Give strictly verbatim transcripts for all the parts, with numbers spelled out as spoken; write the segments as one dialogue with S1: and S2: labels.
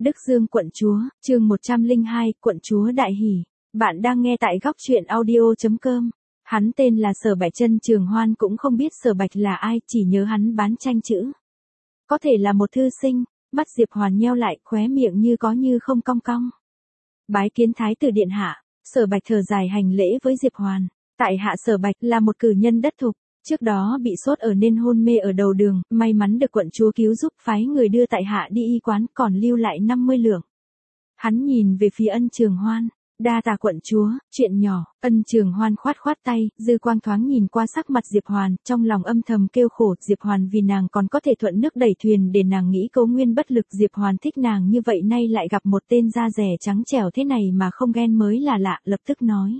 S1: Đức Dương quận chúa, chương một trăm lẻ hai, quận chúa đại hỉ. Bạn đang nghe tại góc truyện audio chấm com. Hắn tên là Sở Bạch, Chân Trường Hoan cũng không biết Sở Bạch là ai, chỉ nhớ hắn bán tranh chữ. Có thể là một thư sinh. Mắt Diệp Hoàn nheo lại, khóe miệng như có như không cong cong. Bái kiến thái tử điện hạ. Sở Bạch thở dài hành lễ với Diệp Hoàn. Tại hạ Sở Bạch là một cử nhân đất thục. Trước đó bị sốt ở nên hôn mê ở đầu đường, may mắn được quận chúa cứu giúp, phái người đưa tại hạ đi y quán, còn lưu lại năm mươi lượng. Hắn nhìn về phía Ân Trường Hoan, đa tạ quận chúa, chuyện nhỏ. Ân Trường Hoan khoát khoát tay, dư quang thoáng nhìn qua sắc mặt Diệp Hoàn, trong lòng âm thầm kêu khổ, Diệp Hoàn vì nàng còn có thể thuận nước đẩy thuyền để nàng nghĩ cấu nguyên bất lực, Diệp Hoàn thích nàng như vậy nay lại gặp một tên da rẻ trắng trẻo thế này mà không ghen mới là lạ, lập tức nói.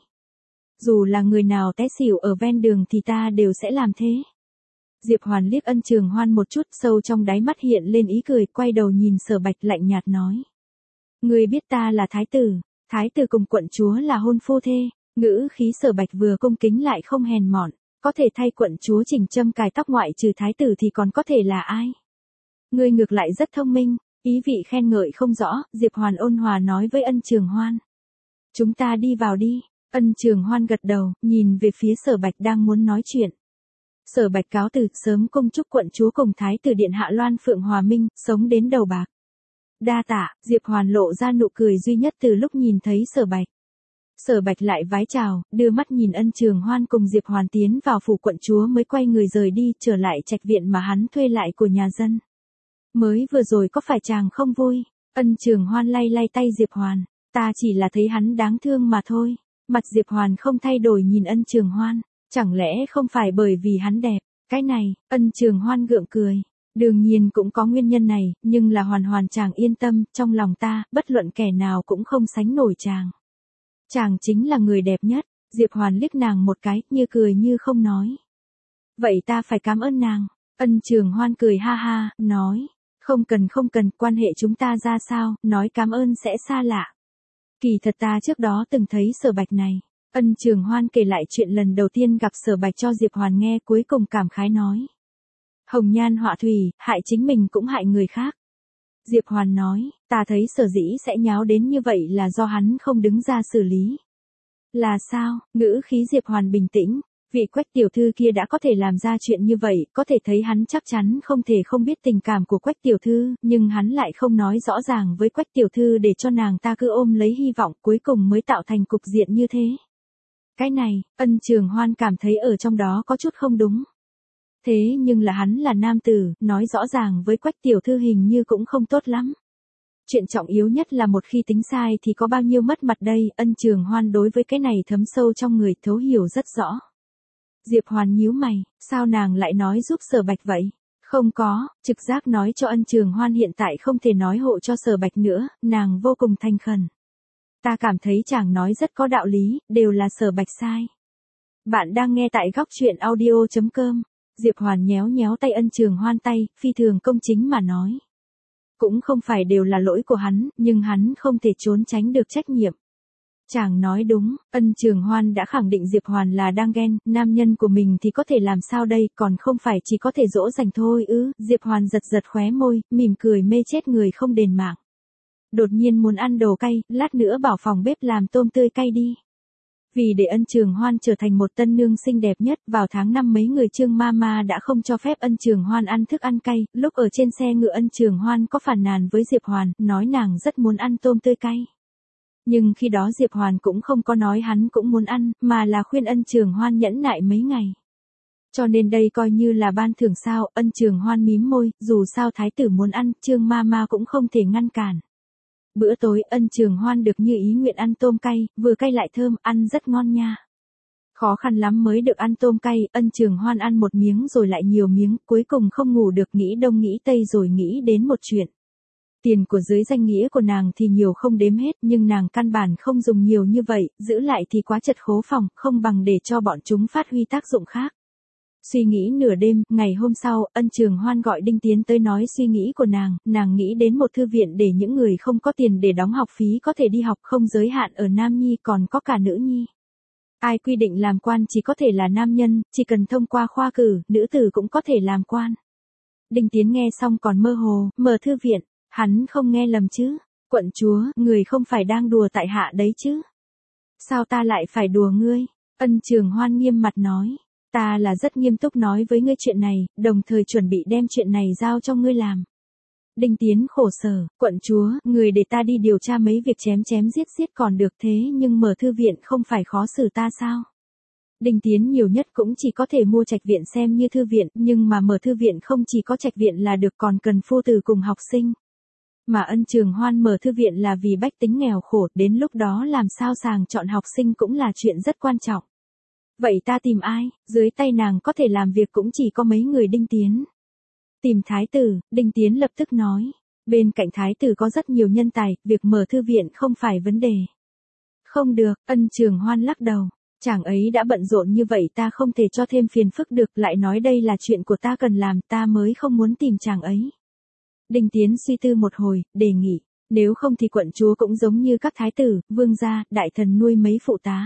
S1: Dù là người nào té xỉu ở ven đường thì ta đều sẽ làm thế. Diệp Hoàn liếc Ân Trường Hoan một chút, sâu trong đáy mắt hiện lên ý cười, quay đầu nhìn Sở Bạch lạnh nhạt nói. Ngươi biết ta là thái tử, thái tử cùng quận chúa là hôn phu thê, ngữ khí Sở Bạch vừa cung kính lại không hèn mọn, có thể thay quận chúa chỉnh châm cài tóc ngoại trừ thái tử thì còn có thể là ai? Ngươi ngược lại rất thông minh, ý vị khen ngợi không rõ, Diệp Hoàn ôn hòa nói với Ân Trường Hoan. Chúng ta đi vào đi. Ân Trường Hoan gật đầu, nhìn về phía Sở Bạch đang muốn nói chuyện. Sở Bạch cáo từ, sớm cung chúc quận chúa cùng thái tử điện hạ Loan Phượng hòa minh, sống đến đầu bạc. Đa tạ, Diệp Hoàn lộ ra nụ cười duy nhất từ lúc nhìn thấy Sở Bạch. Sở Bạch lại vái chào, đưa mắt nhìn Ân Trường Hoan cùng Diệp Hoàn tiến vào phủ quận chúa mới quay người rời đi, trở lại trạch viện mà hắn thuê lại của nhà dân. Mới vừa rồi có phải chàng không vui? Ân Trường Hoan lay lay tay Diệp Hoàn, ta chỉ là thấy hắn đáng thương mà thôi. Mặt Diệp Hoàn không thay đổi nhìn Ân Trường Hoan, chẳng lẽ không phải bởi vì hắn đẹp, cái này, Ân Trường Hoan gượng cười. Đương nhiên cũng có nguyên nhân này, nhưng là Hoàn Hoàn chàng yên tâm, trong lòng ta, bất luận kẻ nào cũng không sánh nổi chàng. Chàng chính là người đẹp nhất, Diệp Hoàn liếc nàng một cái, như cười như không nói. Vậy ta phải cảm ơn nàng, Ân Trường Hoan cười ha ha, nói, không cần không cần, quan hệ chúng ta ra sao, nói cảm ơn sẽ xa lạ. Kỳ thật ta trước đó từng thấy Sở Bạch này. Ân Trường Hoan kể lại chuyện lần đầu tiên gặp Sở Bạch cho Diệp Hoàn nghe, cuối cùng cảm khái nói. Hồng nhan họa thủy, hại chính mình cũng hại người khác. Diệp Hoàn nói, ta thấy sở dĩ sẽ nháo đến như vậy là do hắn không đứng ra xử lý. Là sao? Ngữ khí Diệp Hoàn bình tĩnh. Vị Quách tiểu thư kia đã có thể làm ra chuyện như vậy, có thể thấy hắn chắc chắn không thể không biết tình cảm của Quách tiểu thư, nhưng hắn lại không nói rõ ràng với Quách tiểu thư để cho nàng ta cứ ôm lấy hy vọng, cuối cùng mới tạo thành cục diện như thế. Cái này, Ân Trường Hoan cảm thấy ở trong đó có chút không đúng. Thế nhưng là hắn là nam tử, nói rõ ràng với Quách tiểu thư hình như cũng không tốt lắm. Chuyện trọng yếu nhất là một khi tính sai thì có bao nhiêu mất mặt đây, Ân Trường Hoan đối với cái này thấm sâu trong người, thấu hiểu rất rõ. Diệp Hoàn nhíu mày, sao nàng lại nói giúp Sở Bạch vậy? Không có, trực giác nói cho Ân Trường Hoan hiện tại không thể nói hộ cho Sở Bạch nữa, nàng vô cùng thành khẩn. Ta cảm thấy chàng nói rất có đạo lý, đều là Sở Bạch sai. Bạn đang nghe tại góc truyện audio chấm com. Diệp Hoàn nhéo nhéo tay Ân Trường Hoan tay, phi thường công chính mà nói. Cũng không phải đều là lỗi của hắn, nhưng hắn không thể trốn tránh được trách nhiệm. Chàng nói đúng, Ân Trường Hoan đã khẳng định Diệp Hoàn là đang ghen, nam nhân của mình thì có thể làm sao đây, còn không phải chỉ có thể dỗ dành thôi ư, Diệp Hoàn giật giật khóe môi, mỉm cười mê chết người không đền mạng. Đột nhiên muốn ăn đồ cay, lát nữa bảo phòng bếp làm tôm tươi cay đi. Vì để Ân Trường Hoan trở thành một tân nương xinh đẹp nhất, vào tháng năm mấy người Trương Mama đã không cho phép Ân Trường Hoan ăn thức ăn cay, lúc ở trên xe ngựa Ân Trường Hoan có phàn nàn với Diệp Hoàn, nói nàng rất muốn ăn tôm tươi cay. Nhưng khi đó Diệp Hoàn cũng không có nói hắn cũng muốn ăn, mà là khuyên Ân Trường Hoan nhẫn nại mấy ngày. Cho nên đây coi như là ban thưởng sao, Ân Trường Hoan mím môi, dù sao thái tử muốn ăn, Trương Mama cũng không thể ngăn cản. Bữa tối, Ân Trường Hoan được như ý nguyện ăn tôm cay, vừa cay lại thơm, ăn rất ngon nha. Khó khăn lắm mới được ăn tôm cay, Ân Trường Hoan ăn một miếng rồi lại nhiều miếng, cuối cùng không ngủ được, nghĩ đông nghĩ tây rồi nghĩ đến một chuyện. Tiền của dưới danh nghĩa của nàng thì nhiều không đếm hết, nhưng nàng căn bản không dùng nhiều như vậy, giữ lại thì quá chật khố phòng, không bằng để cho bọn chúng phát huy tác dụng khác. Suy nghĩ nửa đêm, ngày hôm sau, Ân Trường Hoan gọi Đinh Tiến tới nói suy nghĩ của nàng, nàng nghĩ đến một thư viện để những người không có tiền để đóng học phí có thể đi học không giới hạn ở nam nhi còn có cả nữ nhi. Ai quy định làm quan chỉ có thể là nam nhân, chỉ cần thông qua khoa cử, nữ tử cũng có thể làm quan. Đinh Tiến nghe xong còn mơ hồ, mở thư viện, hắn không nghe lầm chứ. Quận chúa, người không phải đang đùa tại hạ đấy chứ? Sao ta lại phải đùa ngươi? Ân Trường Hoan nghiêm mặt nói. Ta là rất nghiêm túc nói với ngươi chuyện này, đồng thời chuẩn bị đem chuyện này giao cho ngươi làm. Đinh Tiến khổ sở, quận chúa, người để ta đi điều tra mấy việc chém chém giết giết còn được thế nhưng mở thư viện không phải khó xử ta sao? Đinh Tiến nhiều nhất cũng chỉ có thể mua trạch viện xem như thư viện, nhưng mà mở thư viện không chỉ có trạch viện là được còn cần phu tử cùng học sinh. Mà Ân Trường Hoan mở thư viện là vì bách tính nghèo khổ, đến lúc đó làm sao sàng chọn học sinh cũng là chuyện rất quan trọng. Vậy ta tìm ai, dưới tay nàng có thể làm việc cũng chỉ có mấy người. Đinh Tiến. Tìm thái tử, Đinh Tiến lập tức nói. Bên cạnh thái tử có rất nhiều nhân tài, việc mở thư viện không phải vấn đề. Không được, Ân Trường Hoan lắc đầu. Chàng ấy đã bận rộn như vậy ta không thể cho thêm phiền phức được, lại nói đây là chuyện của ta cần làm, ta mới không muốn tìm chàng ấy. Đinh Tiến suy tư một hồi, đề nghị, nếu không thì quận chúa cũng giống như các thái tử, vương gia, đại thần nuôi mấy phụ tá.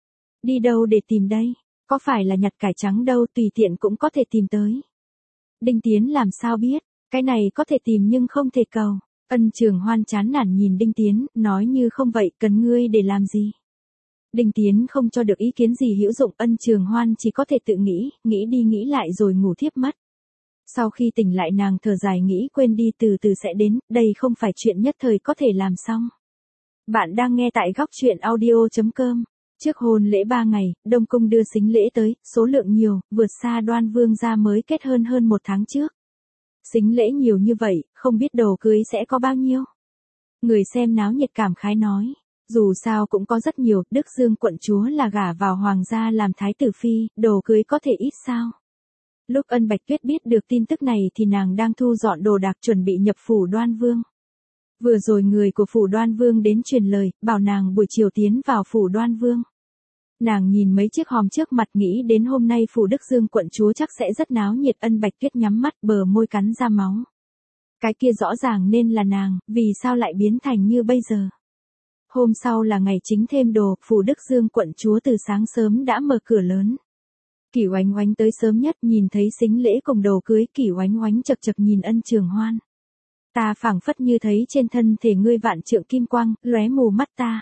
S1: Đi đâu để tìm đây? Có phải là nhặt cải trắng đâu, tùy tiện cũng có thể tìm tới. Đinh Tiến làm sao biết, cái này có thể tìm nhưng không thể cầu. Ân Trường Hoan chán nản nhìn Đinh Tiến, nói như không vậy, cần ngươi để làm gì? Đinh Tiến không cho được ý kiến gì hữu dụng, Ân Trường Hoan chỉ có thể tự nghĩ, nghĩ đi nghĩ lại rồi ngủ thiếp mất. Sau khi tỉnh lại nàng thở dài nghĩ quên đi, từ từ sẽ đến, đây không phải chuyện nhất thời có thể làm xong. Bạn đang nghe tại góc truyện audio chấm com. Trước hôn lễ ba ngày, Đông Cung đưa sính lễ tới, số lượng nhiều, vượt xa Đoan Vương gia mới kết hơn hơn một tháng trước. Sính lễ nhiều như vậy, không biết đồ cưới sẽ có bao nhiêu. Người xem náo nhiệt cảm khái nói. Dù sao cũng có rất nhiều, Đức Dương quận chúa là gả vào hoàng gia làm thái tử phi, đồ cưới có thể ít sao. Lúc Ân Bạch Tuyết biết được tin tức này thì nàng đang thu dọn đồ đạc chuẩn bị nhập phủ Đoan Vương. Vừa rồi người của phủ Đoan Vương đến truyền lời, bảo nàng buổi chiều tiến vào phủ Đoan Vương. Nàng nhìn mấy chiếc hòm trước mặt nghĩ đến hôm nay phủ Đức Dương quận chúa chắc sẽ rất náo nhiệt. Ân Bạch Tuyết nhắm mắt, bờ môi cắn ra máu. Cái kia rõ ràng nên là nàng, vì sao lại biến thành như bây giờ? Hôm sau là ngày chính thêm đồ, phủ Đức Dương quận chúa từ sáng sớm đã mở cửa lớn. Kỷ Oánh Oánh tới sớm nhất, nhìn thấy sính lễ cùng đồ cưới, Kỷ Oánh Oánh chật chật nhìn Ân Trường Hoan. Ta phảng phất như thấy trên thân thể ngươi vạn trượng kim quang, lóe mù mắt ta.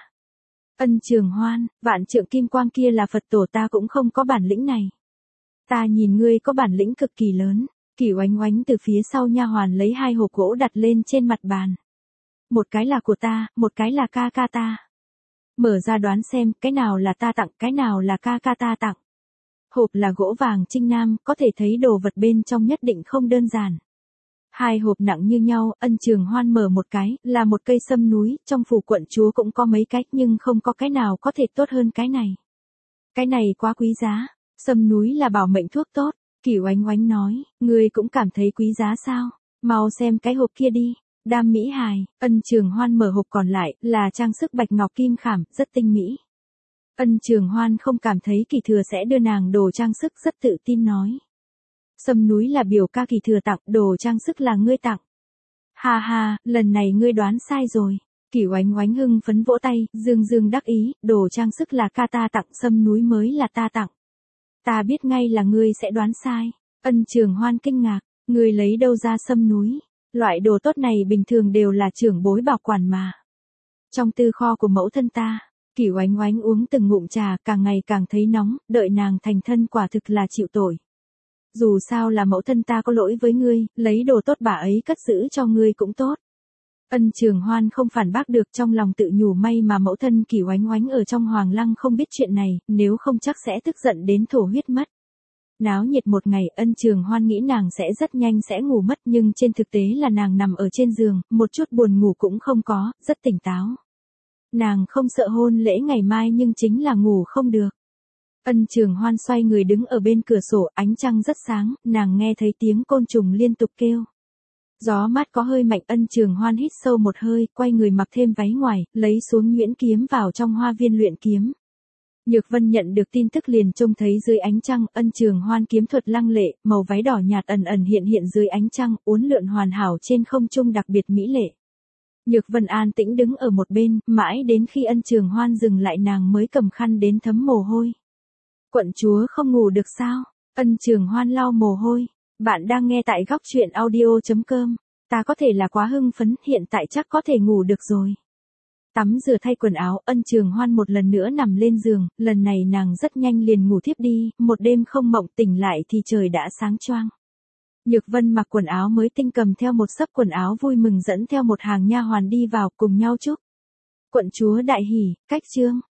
S1: Ân Trường Hoan, vạn trượng kim quang kia là Phật tổ, ta cũng không có bản lĩnh này. Ta nhìn ngươi có bản lĩnh cực kỳ lớn. Kỷ Oánh Oánh từ phía sau nha hoàn lấy hai hộp gỗ đặt lên trên mặt bàn. Một cái là của ta, một cái là ca ca ta. Mở ra đoán xem, cái nào là ta tặng, cái nào là ca ca ta tặng. Hộp là gỗ vàng Trinh Nam, có thể thấy đồ vật bên trong nhất định không đơn giản. Hai hộp nặng như nhau, Ân Trường Hoan mở một cái, là một cây sâm núi, trong phủ quận chúa cũng có mấy cái, nhưng không có cái nào có thể tốt hơn cái này. Cái này quá quý giá, sâm núi là bảo mệnh thuốc tốt, Kỷ Oánh Oánh nói, ngươi cũng cảm thấy quý giá sao, mau xem cái hộp kia đi. Đam mỹ hài, Ân Trường Hoan mở hộp còn lại, là trang sức bạch ngọc kim khảm, rất tinh mỹ. Ân Trường Hoan không cảm thấy Kỳ Thừa sẽ đưa nàng đồ trang sức, rất tự tin nói. Sâm núi là biểu ca Kỳ Thừa tặng, đồ trang sức là ngươi tặng. Ha ha, lần này ngươi đoán sai rồi. Kỷ Oánh Oánh hưng phấn vỗ tay, dương dương đắc ý, đồ trang sức là ca ta tặng, sâm núi mới là ta tặng. Ta biết ngay là ngươi sẽ đoán sai. Ân Trường Hoan kinh ngạc, ngươi lấy đâu ra sâm núi? Loại đồ tốt này bình thường đều là trưởng bối bảo quản mà. Trong tư kho của mẫu thân ta, Kỷ Oánh Oánh uống từng ngụm trà, càng ngày càng thấy nóng, đợi nàng thành thân quả thực là chịu tội. Dù sao là mẫu thân ta có lỗi với ngươi, lấy đồ tốt bà ấy cất giữ cho ngươi cũng tốt. Ân Trường Hoan không phản bác được, trong lòng tự nhủ may mà mẫu thân Kỷ Oánh Oánh ở trong Hoàng Lăng không biết chuyện này, nếu không chắc sẽ tức giận đến thổ huyết mất. Náo nhiệt một ngày, Ân Trường Hoan nghĩ nàng sẽ rất nhanh sẽ ngủ mất, nhưng trên thực tế là nàng nằm ở trên giường, một chút buồn ngủ cũng không có, rất tỉnh táo. Nàng không sợ hôn lễ ngày mai nhưng chính là ngủ không được. Ân Trường Hoan xoay người đứng ở bên cửa sổ, ánh trăng rất sáng, nàng nghe thấy tiếng côn trùng liên tục kêu. Gió mát có hơi mạnh, Ân Trường Hoan hít sâu một hơi, quay người mặc thêm váy ngoài, lấy xuống nhuyễn kiếm vào trong hoa viên luyện kiếm. Nhược Vân nhận được tin tức liền trông thấy dưới ánh trăng, Ân Trường Hoan kiếm thuật lăng lệ, màu váy đỏ nhạt ẩn ẩn hiện hiện dưới ánh trăng, uốn lượn hoàn hảo trên không trung đặc biệt mỹ lệ. Nhược Vân an tĩnh đứng ở một bên, mãi đến khi Ân Trường Hoan dừng lại nàng mới cầm khăn đến thấm mồ hôi. Quận chúa không ngủ được sao? Ân Trường Hoan lau mồ hôi. Bạn đang nghe tại góc truyện audio chấm com. Ta có thể là quá hưng phấn, hiện tại chắc có thể ngủ được rồi. Tắm rửa thay quần áo, Ân Trường Hoan một lần nữa nằm lên giường, lần này nàng rất nhanh liền ngủ thiếp đi, một đêm không mộng, tỉnh lại thì trời đã sáng choang. Nhược Vân mặc quần áo mới tinh cầm theo một xấp quần áo vui mừng dẫn theo một hàng nha hoàn đi vào cùng nhau chúc. Quận chúa đại hỉ, cách chương.